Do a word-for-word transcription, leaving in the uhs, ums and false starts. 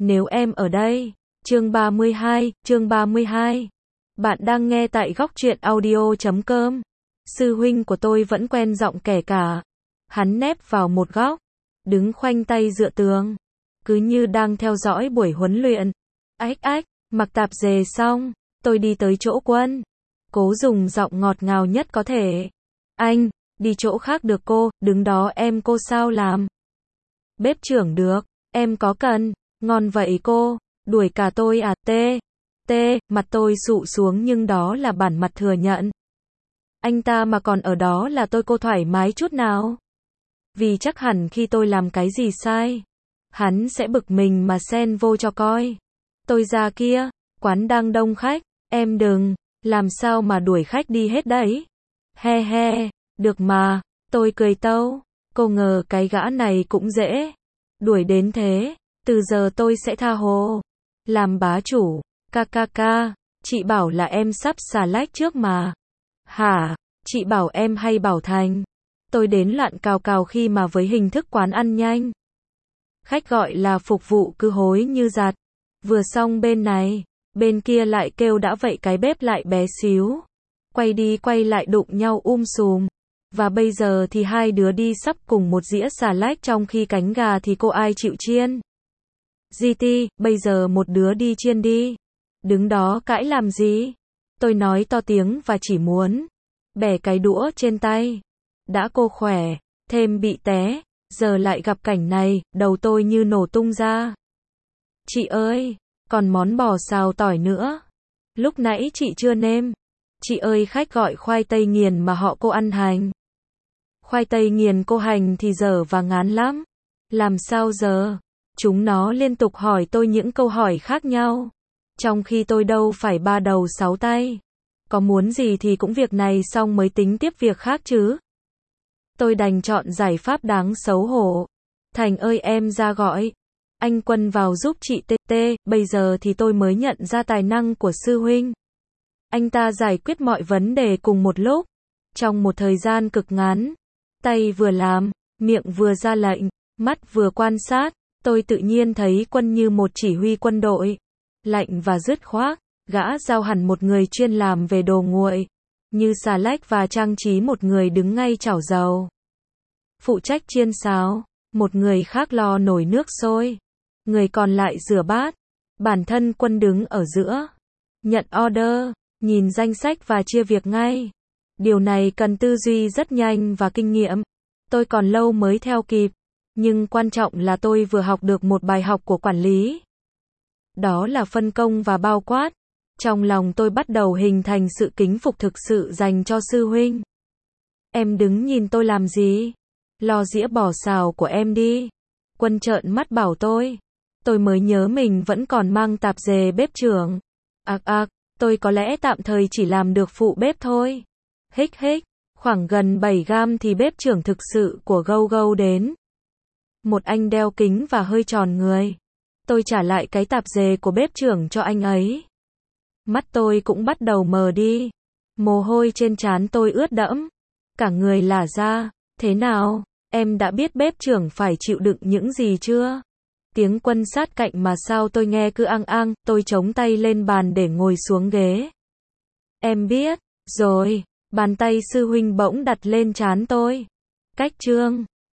nếu em ở đây. Chương ba mươi hai, chương ba mươi hai. Bạn đang nghe tại góc truyện audio chấm com. Sư huynh của tôi vẫn quen giọng kẻ cả. Hắn nép vào một góc, đứng khoanh tay dựa tường, cứ như đang theo dõi buổi huấn luyện. Ách ách, mặc tạp dề xong, tôi đi tới chỗ Quân. Cố dùng giọng ngọt ngào nhất có thể. Anh, đi chỗ khác được cô, đứng đó em cô sao làm? Bếp trưởng được, em có cần, ngon vậy cô, đuổi cả tôi à, tê, tê, mặt tôi sụ xuống nhưng đó là bản mặt thừa nhận. Anh ta mà còn ở đó là tôi cô thoải mái chút nào. Vì chắc hẳn khi tôi làm cái gì sai, hắn sẽ bực mình mà xen vô cho coi. Tôi ra kia, quán đang đông khách, em đừng, làm sao mà đuổi khách đi hết đấy. He he, được mà, tôi cười tâu, cô ngờ cái gã này cũng dễ. Đuổi đến thế, từ giờ tôi sẽ tha hồ. Làm bá chủ, ca ca ca, chị bảo là em sắp xà lách trước mà. Hả, chị bảo em hay bảo Thành? Tôi đến loạn cào cào khi mà với hình thức quán ăn nhanh. Khách gọi là phục vụ cứ hối như giặt. Vừa xong bên này, bên kia lại kêu đã vậy cái bếp lại bé xíu. Quay đi quay lại đụng nhau um sùm. Và bây giờ thì hai đứa đi sắp cùng một dĩa xà lách trong khi cánh gà thì cô ai chịu chiên. giê tê, bây giờ một đứa đi chiên đi. Đứng đó cãi làm gì? Tôi nói to tiếng và chỉ muốn bẻ cái đũa trên tay. Đã cô khỏe, thêm bị té, giờ lại gặp cảnh này, đầu tôi như nổ tung ra. Chị ơi, còn món bò xào tỏi nữa. Lúc nãy chị chưa nêm. Chị ơi, khách gọi khoai tây nghiền mà họ cô ăn hành. Khoai tây nghiền cô hành thì dở và ngán lắm. Làm sao giờ? Chúng nó liên tục hỏi tôi những câu hỏi khác nhau. Trong khi tôi đâu phải ba đầu sáu tay. Có muốn gì thì cũng việc này xong mới tính tiếp việc khác chứ. Tôi đành chọn giải pháp đáng xấu hổ. Thành ơi em ra gọi. Anh Quân vào giúp chị tê tê, bây giờ thì tôi mới nhận ra tài năng của sư huynh. Anh ta giải quyết mọi vấn đề cùng một lúc. Trong một thời gian cực ngắn. Tay vừa làm, miệng vừa ra lệnh, mắt vừa quan sát. Tôi tự nhiên thấy Quân như một chỉ huy quân đội. Lạnh và dứt khoát, gã giao hẳn một người chuyên làm về đồ nguội. Như xà lách và trang trí một người đứng ngay chảo dầu. Phụ trách chiên xào, một người khác lo nồi nước sôi. Người còn lại rửa bát. Bản thân Quân đứng ở giữa. Nhận order, nhìn danh sách và chia việc ngay. Điều này cần tư duy rất nhanh và kinh nghiệm. Tôi còn lâu mới theo kịp. Nhưng quan trọng là tôi vừa học được một bài học của quản lý. Đó là phân công và bao quát. Trong lòng tôi bắt đầu hình thành sự kính phục thực sự dành cho sư huynh. Em đứng nhìn tôi làm gì? Lo dĩa bò xào của em đi. Quân trợn mắt bảo tôi. Tôi mới nhớ mình vẫn còn mang tạp dề bếp trưởng. Ạc ạc, tôi có lẽ tạm thời chỉ làm được phụ bếp thôi. Hích hích, khoảng gần bảy gam thì bếp trưởng thực sự của Gâu Gâu đến. Một anh đeo kính và hơi tròn người. Tôi trả lại cái tạp dề của bếp trưởng cho anh ấy. Mắt tôi cũng bắt đầu mờ đi. Mồ hôi trên trán tôi ướt đẫm. Cả người lả ra. Thế nào, em đã biết bếp trưởng phải chịu đựng những gì chưa? Tiếng Quân sát cạnh mà sao tôi nghe cứ ang ang. Tôi chống tay lên bàn để ngồi xuống ghế. Em biết, rồi. Bàn tay sư huynh bỗng đặt lên trán tôi. Cách trương,